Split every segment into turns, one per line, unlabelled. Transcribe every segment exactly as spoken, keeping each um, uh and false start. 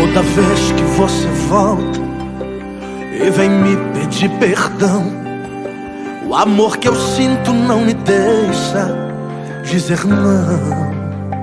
Toda vez que você volta e vem me pedir perdão, o amor que eu sinto não me deixa dizer não.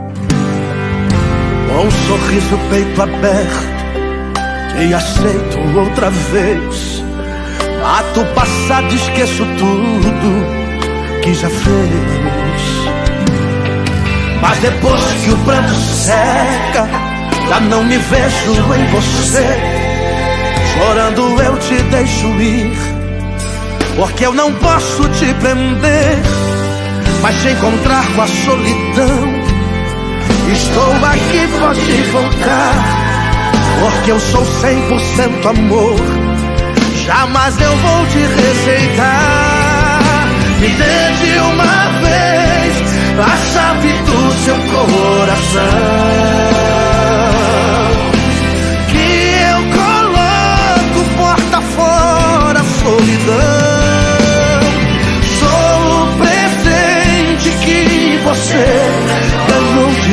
Com um sorriso, peito aberto, te aceito outra vez. Mato o passado, esqueço tudo que já fez. Mas depois que o pranto seca, já não me vejo em você. Chorando eu te deixo ir, porque eu não posso te prender. Mas te encontrar com a solidão, estou aqui, pode voltar, porque eu sou cem por cento amor. Jamais eu vou te rejeitar. Me dê de uma vez a chave do seu coração, que eu coloco porta fora a solidão. Sou o presente que você ganhou de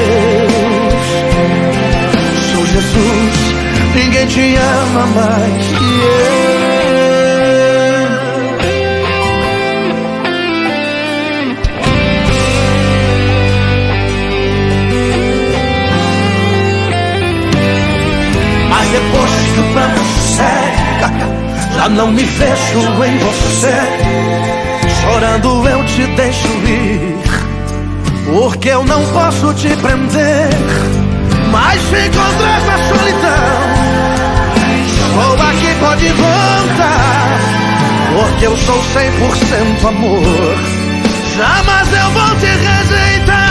Deus. Sou Jesus, ninguém te ama mais que eu. Mas depois que o pranto seca, já não me vejo em você. Chorando eu te deixo ir, porque eu não posso te prender. Mas te encontrar com a solidão, estou aqui, pode voltar, porque eu sou cem por cento amor. Jamais eu vou te rejeitar.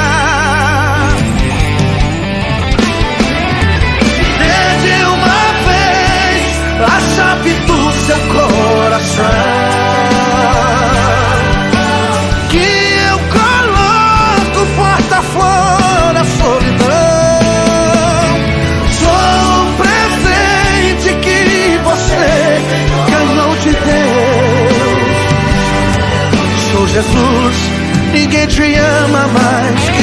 Dê de uma vez a chave do seu coração, que eu coloco porta fora a solidão. Jesus, ninguém te ama mais